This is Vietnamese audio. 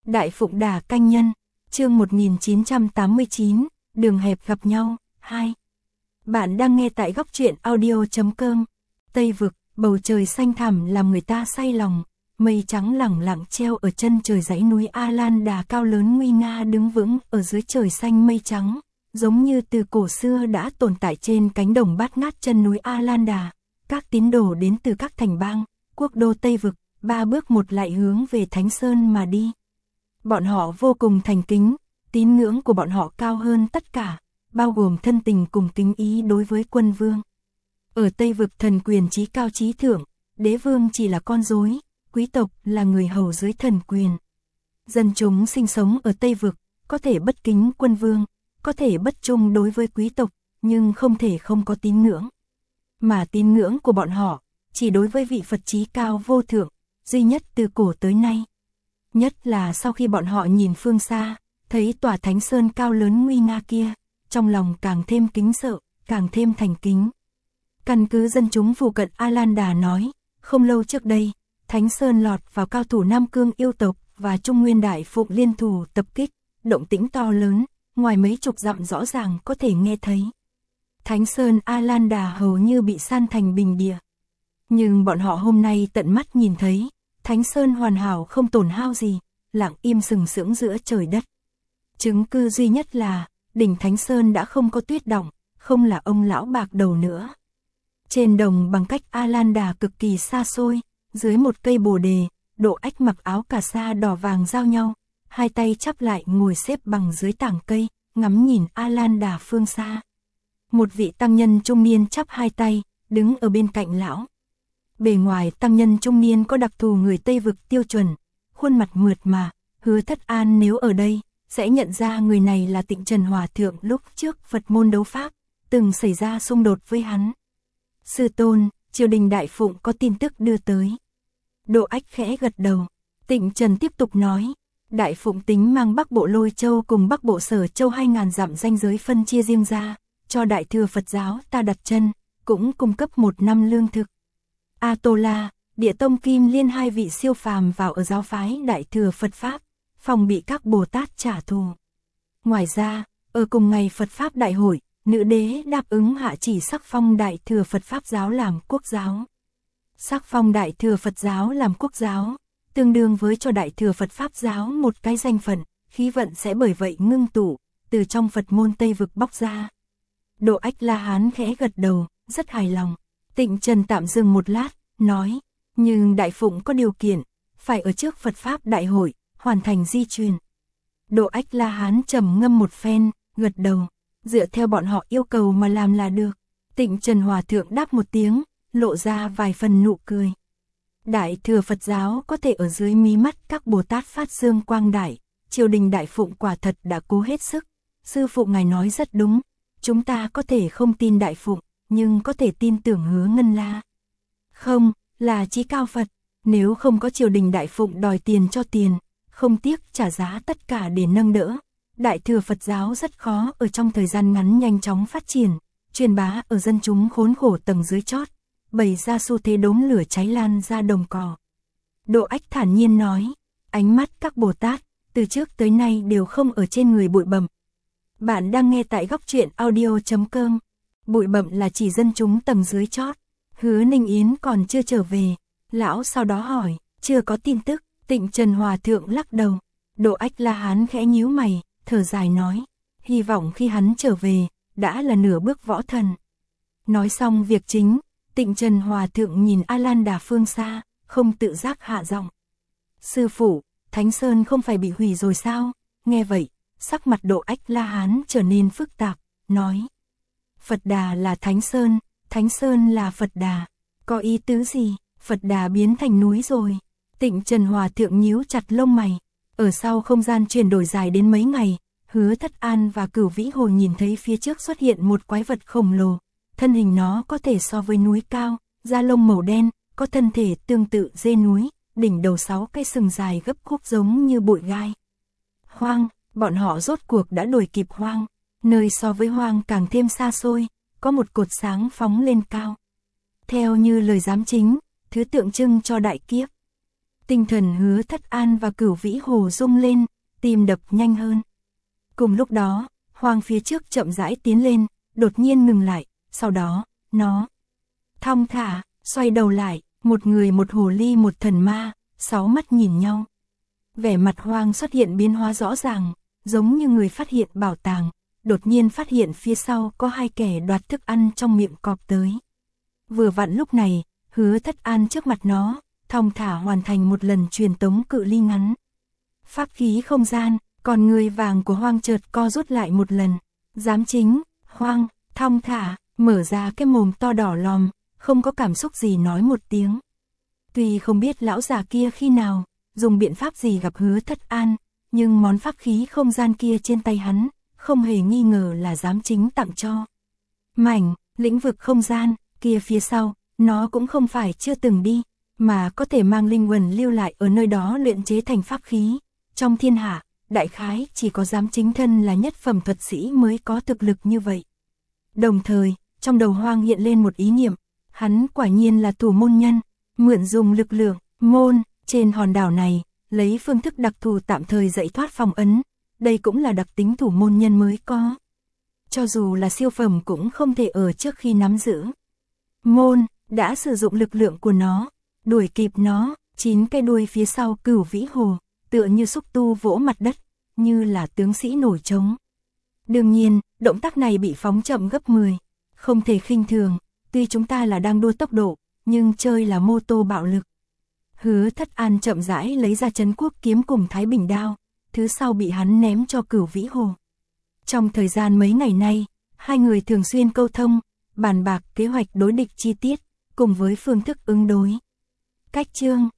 Đại Phụng Đà Canh Nhân, chương 1989, đường hẹp gặp nhau, 2. Bạn đang nghe tại góc truyện audio.com. Tây Vực, bầu trời xanh thẳm làm người ta say lòng, mây trắng lẳng lặng treo ở chân trời dãy núi A Lan Đà cao lớn nguy nga đứng vững ở dưới trời xanh mây trắng, giống như từ cổ xưa đã tồn tại trên cánh đồng bát ngát chân núi A Lan Đà. Các tín đồ đến từ các thành bang, quốc đô Tây Vực, ba bước một lại hướng về Thánh Sơn mà đi. Bọn họ vô cùng thành kính, tín ngưỡng của bọn họ cao hơn tất cả, bao gồm thân tình cùng kính ý đối với quân vương. Ở Tây Vực thần quyền chí cao chí thượng, đế vương chỉ là con rối, quý tộc là người hầu dưới thần quyền. Dân chúng sinh sống ở Tây Vực, có thể bất kính quân vương, có thể bất trung đối với quý tộc, nhưng không thể không có tín ngưỡng. Mà tín ngưỡng của bọn họ, chỉ đối với vị Phật chí cao vô thượng, duy nhất từ cổ tới nay. Nhất là sau khi bọn họ nhìn phương xa, thấy tòa Thánh Sơn cao lớn nguy nga kia, trong lòng càng thêm kính sợ, càng thêm thành kính. Căn cứ dân chúng phụ cận A Lan Đà nói, không lâu trước đây, Thánh Sơn lọt vào cao thủ Nam Cương yêu tộc và Trung Nguyên Đại Phụng liên thủ tập kích, động tĩnh to lớn, ngoài mấy chục dặm rõ ràng có thể nghe thấy. Thánh Sơn A Lan Đà hầu như bị san thành bình địa. Nhưng bọn họ hôm nay tận mắt nhìn thấy, Thánh Sơn hoàn hảo không tổn hao gì, lặng im sừng sững giữa trời đất. Chứng cứ duy nhất là, đỉnh Thánh Sơn đã không có tuyết đọng, không là ông lão bạc đầu nữa. Trên đồng bằng cách A Lan Đà cực kỳ xa xôi, dưới một cây bồ đề, Độ Ách mặc áo cà sa đỏ vàng giao nhau, hai tay chắp lại ngồi xếp bằng dưới tảng cây, ngắm nhìn A Lan Đà phương xa. Một vị tăng nhân trung niên chắp hai tay, đứng ở bên cạnh lão. Bề ngoài tăng nhân trung niên có đặc thù người Tây Vực tiêu chuẩn, khuôn mặt mượt mà, Hứa Thất An nếu ở đây, sẽ nhận ra người này là Tịnh Trần Hòa Thượng lúc trước Phật môn đấu pháp, từng xảy ra xung đột với hắn. Sư tôn, triều đình Đại Phụng có tin tức đưa tới. Độ Ách khẽ gật đầu, Tịnh Trần tiếp tục nói, Đại Phụng tính mang Bắc Bộ Lôi Châu cùng Bắc Bộ Sở Châu 2000 dặm ranh giới phân chia riêng ra, cho Đại Thừa Phật giáo ta đặt chân, cũng cung cấp 1 năm lương thực. A Tô La, Địa Tông Kim Liên hai vị siêu phàm vào ở giáo phái Đại Thừa Phật Pháp, phòng bị các Bồ Tát trả thù. Ngoài ra, ở cùng ngày Phật Pháp Đại hội, nữ đế đáp ứng hạ chỉ sắc phong Đại Thừa Phật Pháp giáo làm quốc giáo. Sắc phong Đại Thừa Phật giáo làm quốc giáo, tương đương với cho Đại Thừa Phật Pháp giáo một cái danh phận, khí vận sẽ bởi vậy ngưng tụ, từ trong Phật môn Tây Vực bóc ra. Độ Ách La Hán khẽ gật đầu, rất hài lòng. Tịnh Trần tạm dừng một lát, nói, nhưng Đại Phụng có điều kiện, phải ở trước Phật Pháp Đại hội, hoàn thành di truyền. Độ Ách La Hán trầm ngâm một phen, gật đầu, dựa theo bọn họ yêu cầu mà làm là được. Tịnh Trần Hòa Thượng đáp một tiếng, lộ ra vài phần nụ cười. Đại Thừa Phật giáo có thể ở dưới mí mắt các Bồ Tát phát dương quang đại, triều đình Đại Phụng quả thật đã cố hết sức. Sư phụ ngài nói rất đúng, chúng ta có thể không tin Đại Phụng, nhưng có thể tin tưởng Hứa Ngân La. Không, là chí cao Phật, nếu không có triều đình Đại Phụng đòi tiền cho tiền, không tiếc trả giá tất cả để nâng đỡ. Đại Thừa Phật giáo rất khó ở trong thời gian ngắn nhanh chóng phát triển, truyền bá ở dân chúng khốn khổ tầng dưới chót, bày ra xu thế đốm lửa cháy lan ra đồng cỏ. Độ Ách thản nhiên nói, ánh mắt các Bồ Tát, từ trước tới nay đều không ở trên người bụi bặm. Bạn đang nghe tại góc truyện audio.com. Bụi bặm là chỉ dân chúng tầng dưới chót. Hứa Ninh Yến còn chưa trở về. Lão sau đó hỏi, chưa có tin tức. Tịnh Trần Hòa Thượng lắc đầu. Độ Ách La Hán khẽ nhíu mày, thở dài nói, hy vọng khi hắn trở về, đã là nửa bước võ thần. Nói xong việc chính, Tịnh Trần Hòa Thượng nhìn A Lan Đà phương xa, không tự giác hạ giọng. Sư phụ, Thánh Sơn không phải bị hủy rồi sao? Nghe vậy, sắc mặt Độ Ách La Hán trở nên phức tạp, nói, Phật Đà là Thánh Sơn là Phật Đà, có ý tứ gì? Phật Đà biến thành núi rồi. Tịnh Trần Hòa Thượng nhíu chặt lông mày. Ở sau không gian chuyển đổi dài đến mấy ngày, Hứa Thất An và Cửu Vĩ Hồ nhìn thấy phía trước xuất hiện một quái vật khổng lồ. Thân hình nó có thể so với núi cao, da lông màu đen, có thân thể tương tự dê núi, đỉnh đầu 6 cái sừng dài gấp khúc giống như bụi gai. Hoang, bọn họ rốt cuộc đã đuổi kịp Hoang, nơi so với Hoang càng thêm xa xôi, có một cột sáng phóng lên cao. Theo như lời giám chính, thứ tượng trưng cho đại kiếp. Tinh thần Hứa Thất An và Cửu Vĩ Hồ rung lên, tim đập nhanh hơn. Cùng lúc đó, Hoang phía trước chậm rãi tiến lên, đột nhiên ngừng lại, sau đó, nó thong thả, xoay đầu lại, một người một hồ ly một thần ma, 6 mắt nhìn nhau. Vẻ mặt Hoang xuất hiện biến hóa rõ ràng, giống như người phát hiện bảo tàng, đột nhiên phát hiện phía sau có 2 kẻ đoạt thức ăn trong miệng cọp tới. Vừa vặn lúc này, Hứa Thất An trước mặt nó, thong thả hoàn thành một lần truyền tống cự ly ngắn. Pháp khí không gian, còn người vàng của Hoang chợt co rút lại một lần. Giám chính, Hoang, thong thả, mở ra cái mồm to đỏ lòm, không có cảm xúc gì nói một tiếng. Tuy không biết lão già kia khi nào, dùng biện pháp gì gặp Hứa Thất An, nhưng món pháp khí không gian kia trên tay hắn, không hề nghi ngờ là giám chính tặng cho. Mảnh, lĩnh vực không gian, kia phía sau, nó cũng không phải chưa từng đi, mà có thể mang linh hồn lưu lại ở nơi đó luyện chế thành pháp khí. Trong thiên hạ, đại khái chỉ có giám chính thân là nhất phẩm thuật sĩ mới có thực lực như vậy. Đồng thời, trong đầu Hoang hiện lên một ý niệm, hắn quả nhiên là thủ môn nhân, mượn dùng lực lượng, môn, trên hòn đảo này, lấy phương thức đặc thù tạm thời dạy thoát phong ấn, đây cũng là đặc tính thủ môn nhân mới có. Cho dù là siêu phẩm cũng không thể ở trước khi nắm giữ. Môn, đã sử dụng lực lượng của nó, đuổi kịp nó, 9 cái đuôi phía sau Cửu Vĩ Hồ, tựa như xúc tu vỗ mặt đất, như là tướng sĩ nổi trống. Đương nhiên, động tác này bị phóng chậm gấp 10, không thể khinh thường, tuy chúng ta là đang đua tốc độ, nhưng chơi là mô tô bạo lực. Hứa Thất An chậm rãi lấy ra Trấn Quốc kiếm cùng Thái Bình đao, thứ sau bị hắn ném cho Cửu Vĩ Hồ. Trong thời gian mấy ngày nay, hai người thường xuyên câu thông, bàn bạc kế hoạch đối địch chi tiết, cùng với phương thức ứng đối. Cách chương